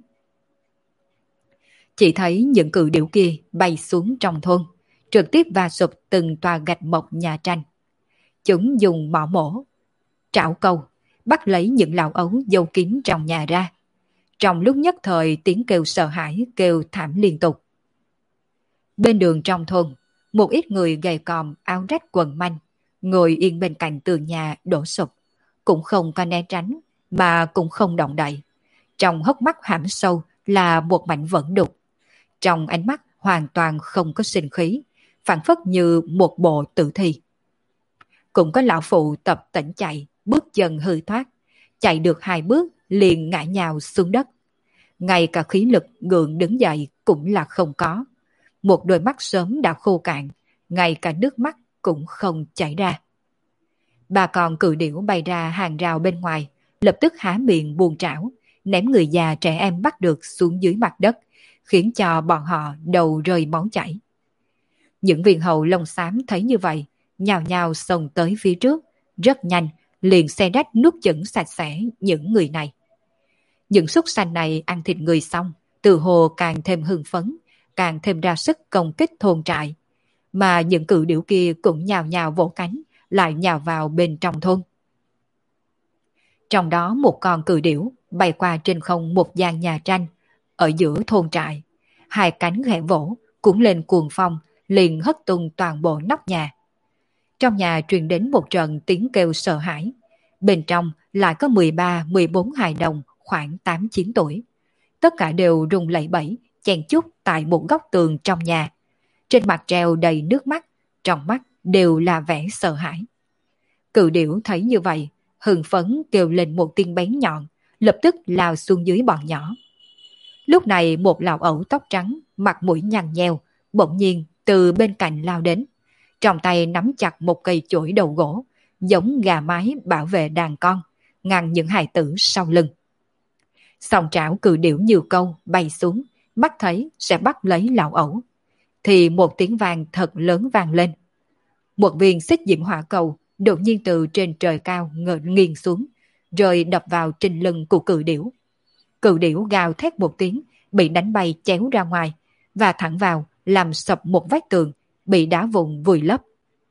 Chỉ thấy những cự điểu kia bay xuống trong thôn, trực tiếp va sụp từng tòa gạch mộc nhà tranh. Chúng dùng mỏ mổ, trảo câu, bắt lấy những lão ấu giấu kín trong nhà ra. Trong lúc nhất thời tiếng kêu sợ hãi kêu thảm liên tục. Bên đường trong thôn, một ít người gầy còm áo rách quần manh, ngồi yên bên cạnh tường nhà đổ sụp, cũng không có né tránh, mà cũng không động đậy. Trong hốc mắt hãm sâu là một mảnh vẫn đục. Trong ánh mắt hoàn toàn không có sinh khí, phản phất như một bộ tử thi. Cũng có lão phụ tập tỉnh chạy, bước chân hư thoát, chạy được 2 bước liền ngã nhào xuống đất. Ngay cả khí lực gượng đứng dậy cũng là không có. Một đôi mắt sớm đã khô cạn, ngay cả nước mắt cũng không chảy ra. 3 con cự điểu bay ra hàng rào bên ngoài, lập tức há miệng buông trảo, ném người già trẻ em bắt được xuống dưới mặt đất, khiến cho bọn họ đầu rơi máu chảy. Những viên hầu lông xám thấy như vậy, nhào nhào xông tới phía trước, rất nhanh, liền xe rách nuốt chửng sạch sẽ những người này. Những súc sanh này ăn thịt người xong, từ hồ càng thêm hưng phấn, càng thêm ra sức công kích thôn trại. Mà những cự điểu kia cũng nhào nhào vỗ cánh, lại nhào vào bên trong thôn. Trong đó một con cừu điểu bay qua trên không một gian nhà tranh ở giữa thôn trại. Hai cánh khẽ vỗ, cuốn lên cuồng phong, liền hất tung toàn bộ nóc nhà. Trong nhà truyền đến một trận tiếng kêu sợ hãi. Bên trong lại có 13-14 hài đồng khoảng 8-9 tuổi. Tất cả đều run lẩy bẩy, chen chúc tại một góc tường trong nhà. Trên mặt treo đầy nước mắt, trong mắt đều là vẻ sợ hãi. Cự điểu thấy như vậy, hưng phấn kêu lên một tiếng bén nhọn, lập tức lao xuống dưới bọn nhỏ. Lúc này một lão ẩu tóc trắng, mặt mũi nhăn nheo, bỗng nhiên từ bên cạnh lao đến. Trong tay nắm chặt một cây chổi đầu gỗ, giống gà mái bảo vệ đàn con, ngăn những hài tử sau lưng. Song trảo cự điểu nhiều câu bay xuống, mắt thấy sẽ bắt lấy lão ẩu. Thì một tiếng vang thật lớn vang lên. Một viên xích diễm hỏa cầu đột nhiên từ trên trời cao nghiêng xuống, rồi đập vào trên lưng của cự điểu. Cự điểu gào thét một tiếng, bị đánh bay chéo ra ngoài, và thẳng vào làm sập một vách tường, bị đá vụn vùi lấp.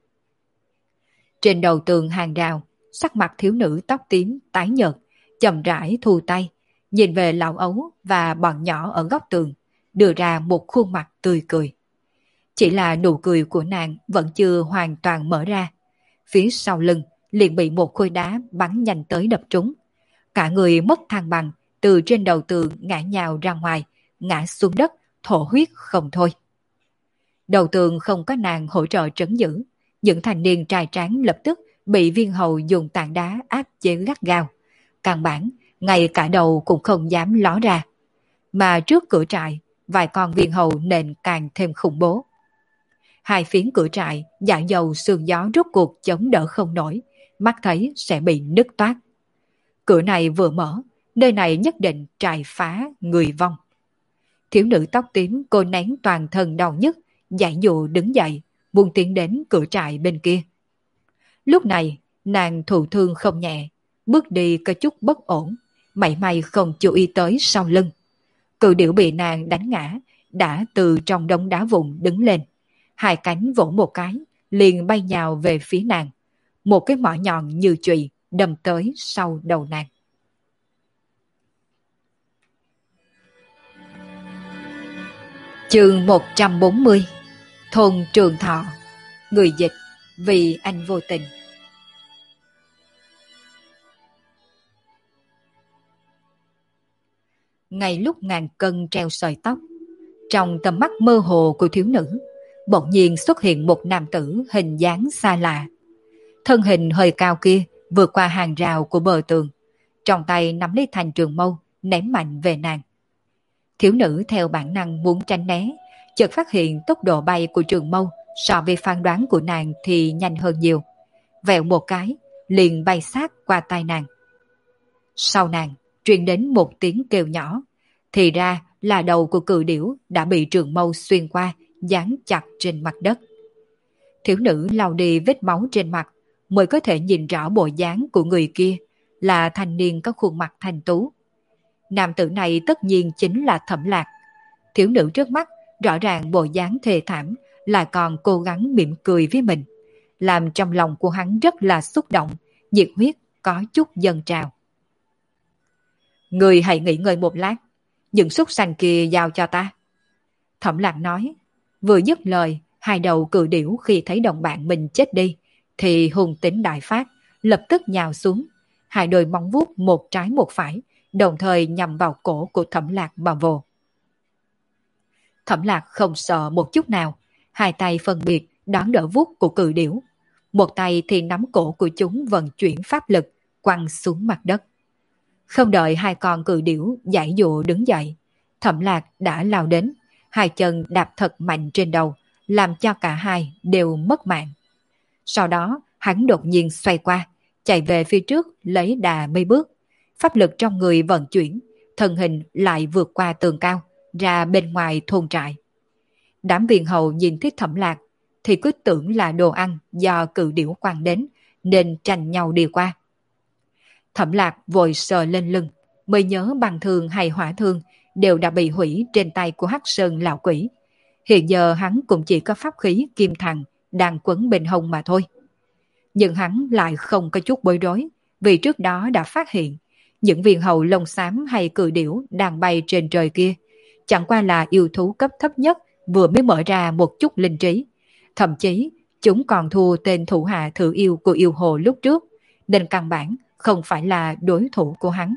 Trên đầu tường hàng rào, sắc mặt thiếu nữ tóc tím tái nhợt, chậm rãi thu tay, nhìn về lão ấu và bọn nhỏ ở góc tường, đưa ra một khuôn mặt tươi cười. Chỉ là nụ cười của nàng vẫn chưa hoàn toàn mở ra. Phía sau lưng liền bị một khối đá bắn nhanh tới đập trúng. Cả người mất thăng bằng, từ trên đầu tường ngã nhào ra ngoài, ngã xuống đất, thổ huyết không thôi. Đầu tường không có nàng hỗ trợ trấn giữ, những thanh niên trai tráng lập tức bị viên hầu dùng tảng đá áp chế gắt gao. Căn bản, ngay cả đầu cũng không dám ló ra. Mà trước cửa trại, vài con viên hầu nện càng thêm khủng bố. Hai phiến cửa trại, dạ dầu sương gió rút cuộc chống đỡ không nổi, mắt thấy sẽ bị nứt toát. Cửa này vừa mở, nơi này nhất định trại phá người vong. Thiếu nữ tóc tím cô nén toàn thân đau nhức, giãy dụ đứng dậy, muốn tiến đến cửa trại bên kia. Lúc này, nàng thụ thương không nhẹ, bước đi có chút bất ổn, mảy may không chú ý tới sau lưng. Cự điểu bị nàng đánh ngã, đã từ trong đống đá vụn đứng lên. Hai cánh vỗ một cái, liền bay nhào về phía nàng. Một cái mỏ nhọn như chùy đâm tới sau đầu nàng. Chương 140. Thôn Trường Thọ. Người dịch Vì Anh Vô Tình. Ngay lúc ngàn cân treo sợi tóc, trong tầm mắt mơ hồ của thiếu nữ, bỗng nhiên xuất hiện một nam tử hình dáng xa lạ. Thân hình hơi cao kia vượt qua hàng rào của bờ tường, trong tay nắm lấy thanh trường mâu, ném mạnh về nàng. Thiếu nữ theo bản năng muốn tránh né, chợt phát hiện tốc độ bay của trường mâu so với phán đoán của nàng thì nhanh hơn nhiều. Vẹo một cái, liền bay sát qua tai nàng. Sau nàng, truyền đến một tiếng kêu nhỏ, thì ra là đầu của cự điểu đã bị trường mâu xuyên qua, dán chặt trên mặt đất. Thiếu nữ lau đi vết máu trên mặt, mới có thể nhìn rõ bộ dáng của người kia, là thanh niên có khuôn mặt thanh tú. Nam tử này tất nhiên chính là Thẩm Lạc. Thiếu nữ trước mắt rõ ràng bộ dáng thê thảm, lại còn cố gắng mỉm cười với mình, làm trong lòng của hắn rất là xúc động, nhiệt huyết có chút dâng trào. Người hãy nghỉ ngơi một lát, những súc sanh kia giao cho ta. Thẩm Lạc nói, vừa dứt lời, hai đầu cự điểu khi thấy đồng bạn mình chết đi, thì hùng tính đại phát, lập tức nhào xuống, hai đôi móng vuốt một trái một phải, đồng thời nhằm vào cổ của Thẩm Lạc mà vồ. Thẩm Lạc không sợ một chút nào, hai tay phân biệt đón đỡ vuốt của cự điểu, một tay thì nắm cổ của chúng vận chuyển pháp lực, quăng xuống mặt đất. Không đợi hai con cự điểu giải dụ đứng dậy, Thẩm Lạc đã lao đến, hai chân đạp thật mạnh trên đầu, làm cho cả hai đều mất mạng. Sau đó, hắn đột nhiên xoay qua, chạy về phía trước lấy đà mấy bước. Pháp lực trong người vận chuyển, thân hình lại vượt qua tường cao, ra bên ngoài thôn trại. Đám viên hầu nhìn thấy Thẩm Lạc, thì cứ tưởng là đồ ăn do cự điểu quăng đến, nên tranh nhau đi qua. Thẩm Lạc vội sờ lên lưng, mới nhớ băng thương hay hỏa thương đều đã bị hủy trên tay của Hắc Sơn lão quỷ. Hiện giờ hắn cũng chỉ có pháp khí kim thằng đang quấn bên hông mà thôi. Nhưng hắn lại không có chút bối rối, vì trước đó đã phát hiện những viên hầu lông xám hay cự điểu đang bay trên trời kia chẳng qua là yêu thú cấp thấp nhất vừa mới mở ra một chút linh trí. Thậm chí chúng còn thua tên thủ hạ thử yêu của yêu hồ lúc trước, nên căn bản không phải là đối thủ của hắn.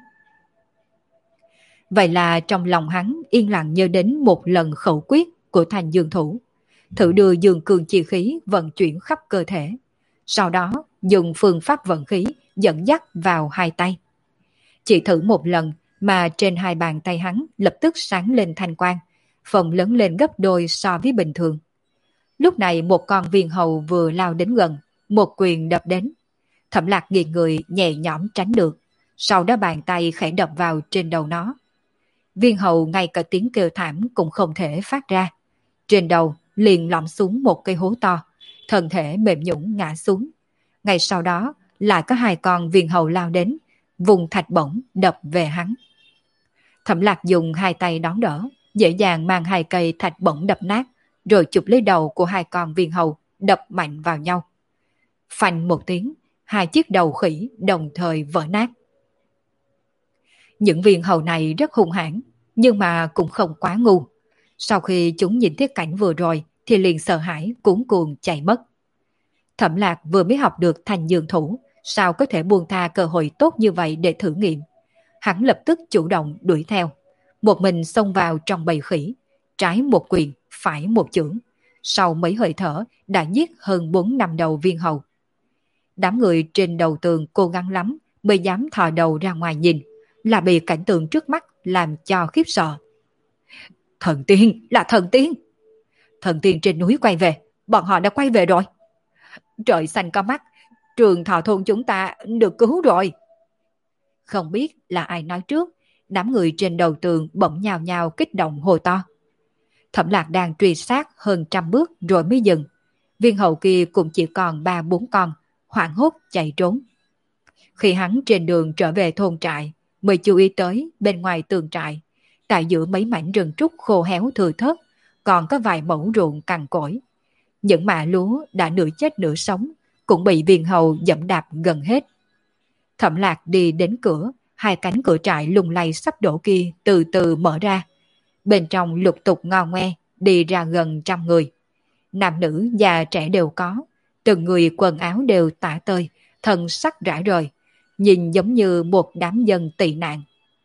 Vậy là trong lòng hắn yên lặng nhớ đến một lần khẩu quyết của Thành Dương Thủ, thử đưa dương cường chi khí vận chuyển khắp cơ thể. Sau đó dùng phương pháp vận khí dẫn dắt vào hai tay. Chỉ thử một lần mà trên hai bàn tay hắn lập tức sáng lên thanh quang, phồng lớn lên gấp đôi so với bình thường. Lúc này một con viên hầu vừa lao đến gần, một quyền đập đến. Thẩm Lạc nghiêng người nhẹ nhõm tránh được, sau đó bàn tay khẽ đập vào trên đầu nó. Viên hầu ngay cả tiếng kêu thảm cũng không thể phát ra. Trên đầu liền lõm xuống một cây hố to, thân thể mềm nhũn ngã xuống. Ngay sau đó lại có hai con viên hầu lao đến, vùng thạch bổng đập về hắn. Thẩm Lạc dùng hai tay đón đỡ, dễ dàng mang hai cây thạch bổng đập nát, rồi chụp lấy đầu của hai con viên hầu đập mạnh vào nhau. Phanh một tiếng, hai chiếc đầu khỉ đồng thời vỡ nát. Những viên hầu này rất hung hãn, nhưng mà cũng không quá ngu. Sau khi chúng nhìn thấy cảnh vừa rồi thì liền sợ hãi cuống cuồng chạy mất. Thẩm Lạc vừa mới học được Thành Dương Thủ, sao có thể buông tha cơ hội tốt như vậy để thử nghiệm. Hắn lập tức chủ động đuổi theo, một mình xông vào trong bầy khỉ, trái một quyền, phải một chưởng. Sau mấy hơi thở đã giết hơn 4-5 đầu viên hầu. Đám người trên đầu tường cố gắng lắm mới dám thò đầu ra ngoài nhìn, là bị cảnh tượng trước mắt làm cho khiếp sợ. Thần tiên, là thần tiên! Thần tiên trên núi quay về, bọn họ đã quay về rồi. Trời xanh có mắt, trường thọ thôn chúng ta được cứu rồi. Không biết là ai nói trước, đám người trên đầu tường bỗng nhào nhào kích động hô to. Thẩm Lạc đang truy sát hơn 100 bước rồi mới dừng. Viên hầu kia cũng chỉ còn 3-4 con, hoảng hốt chạy trốn. Khi hắn trên đường trở về thôn trại, mới chú ý tới bên ngoài tường trại, tại giữa mấy mảnh rừng trúc khô héo thừa thớt, còn có vài mẫu ruộng cằn cỗi. Những mạ lúa đã nửa chết nửa sống, cũng bị viên hầu dẫm đạp gần hết. Thẩm Lạc đi đến cửa, hai cánh cửa trại lung lay sắp đổ kia từ từ mở ra. Bên trong lục tục ngao ngoe, đi ra gần 100 người. Nam nữ già trẻ đều có, từng người quần áo đều tả tơi, thân sắc rã rời, nhìn giống như một đám dân tị nạn.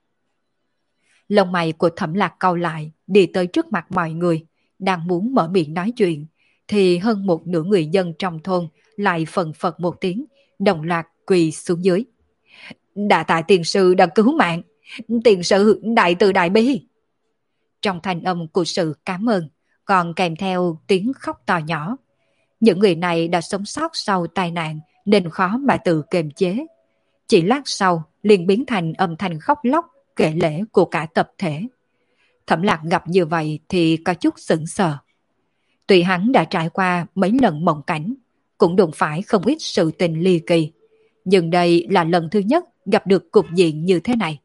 Lông mày của Thẩm Lạc cau lại, đi tới trước mặt mọi người, đang muốn mở miệng nói chuyện, thì hơn một nửa người dân trong thôn lại phần phật một tiếng, đồng loạt quỳ xuống dưới. Đa tạ tiền sư đã cứu mạng, tiền sư đại từ đại bi. Trong thanh âm của sự cảm ơn, còn kèm theo tiếng khóc to nhỏ. Những người này đã sống sót sau tai nạn nên khó mà tự kiềm chế. Chỉ lát sau liền biến thành âm thanh khóc lóc kể lể của cả tập thể. Thẩm Lạc gặp như vậy thì có chút sững sờ. Tuy hắn đã trải qua mấy lần mộng cảnh, cũng đụng phải không ít sự tình ly kỳ, nhưng đây là lần thứ nhất gặp được cục diện như thế này.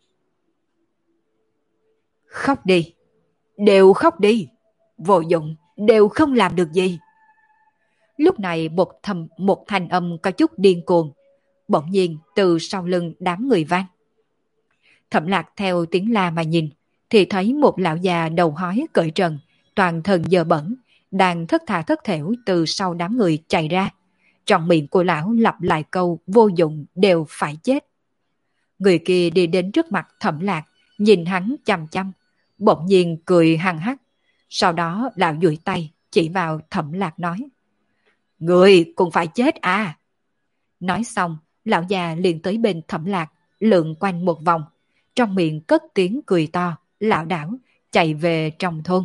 Khóc đi, đều khóc đi, vô dụng, đều không làm được gì. Lúc này một thanh âm có chút điên cuồng, bỗng nhiên từ sau lưng đám người vang. Thẩm Lạc theo tiếng la mà nhìn, thì thấy một lão già đầu hói cởi trần, toàn thân dơ bẩn, đang thất tha thất thểu từ sau đám người chạy ra. Trong miệng của lão lặp lại câu vô dụng đều phải chết. Người kia đi đến trước mặt Thẩm Lạc, nhìn hắn chăm chăm, bỗng nhiên cười hăng hắc. Sau đó lão duỗi tay chỉ vào Thẩm Lạc nói: Người cũng phải chết à? Nói xong, lão già liền tới bên Thẩm Lạc, lượn quanh một vòng, trong miệng cất tiếng cười to, lảo đảo chạy về trong thôn.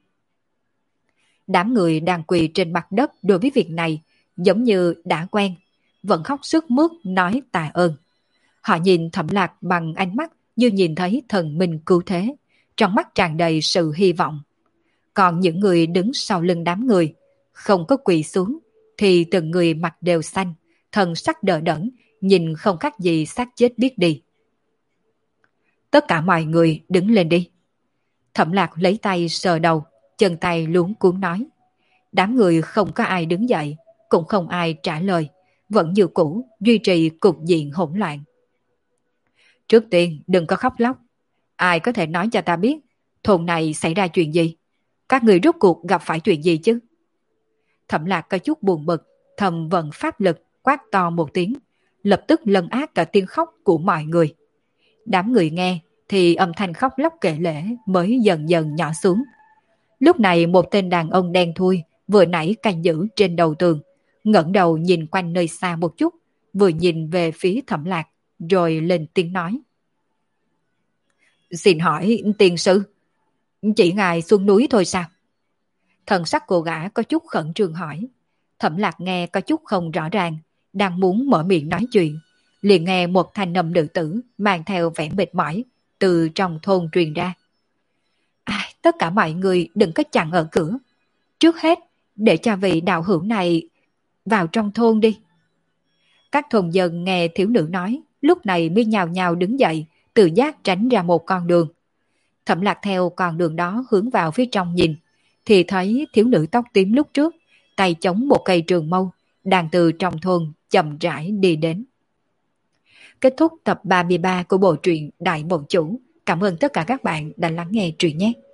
Đám người đang quỳ trên mặt đất đối với việc này giống như đã quen, vẫn khóc sướt mướt nói tạ ơn. Họ nhìn Thẩm Lạc bằng ánh mắt như nhìn thấy thần minh cứu thế, trong mắt tràn đầy sự hy vọng. Còn những người đứng sau lưng đám người, không có quỳ xuống, thì từng người mặt đều xanh, thần sắc đờ đẫn, nhìn không khác gì xác chết biết đi. Tất cả mọi người đứng lên đi. Thẩm Lạc lấy tay sờ đầu, chân tay luống cuống nói. Đám người không có ai đứng dậy, cũng không ai trả lời, vẫn như cũ duy trì cục diện hỗn loạn. Trước tiên đừng có khóc lóc. Ai có thể nói cho ta biết thôn này xảy ra chuyện gì? Các người rốt cuộc gặp phải chuyện gì chứ? Thẩm Lạc có chút buồn bực, thầm vận pháp lực quát to một tiếng, lập tức lấn át cả tiếng khóc của mọi người. Đám người nghe thì âm thanh khóc lóc kể lể mới dần dần nhỏ xuống. Lúc này một tên đàn ông đen thui vừa nãy canh giữ trên đầu tường, ngẩng đầu nhìn quanh nơi xa một chút, vừa nhìn về phía Thẩm Lạc, rồi lên tiếng nói. Xin hỏi tiền sư, chỉ ngài xuống núi thôi sao? Thần sắc cô gã có chút khẩn trương hỏi. Thẩm Lạc nghe có chút không rõ ràng, đang muốn mở miệng nói chuyện, liền nghe một thanh âm nữ tử mang theo vẻ mệt mỏi từ trong thôn truyền ra. Tất cả mọi người đừng có chặn ở cửa. Trước hết, để cho vị đạo hữu này vào trong thôn đi. Các thôn dân nghe thiếu nữ nói, lúc này mới nhào nhào đứng dậy, tự giác tránh ra một con đường. Thẩm Lạc theo con đường đó hướng vào phía trong nhìn, thì thấy thiếu nữ tóc tím lúc trước, tay chống một cây trường mâu, đang từ trong thôn chậm rãi đi đến. Kết thúc tập 33 của bộ truyện Đại Mộng Chủ. Cảm ơn tất cả các bạn đã lắng nghe truyện nhé.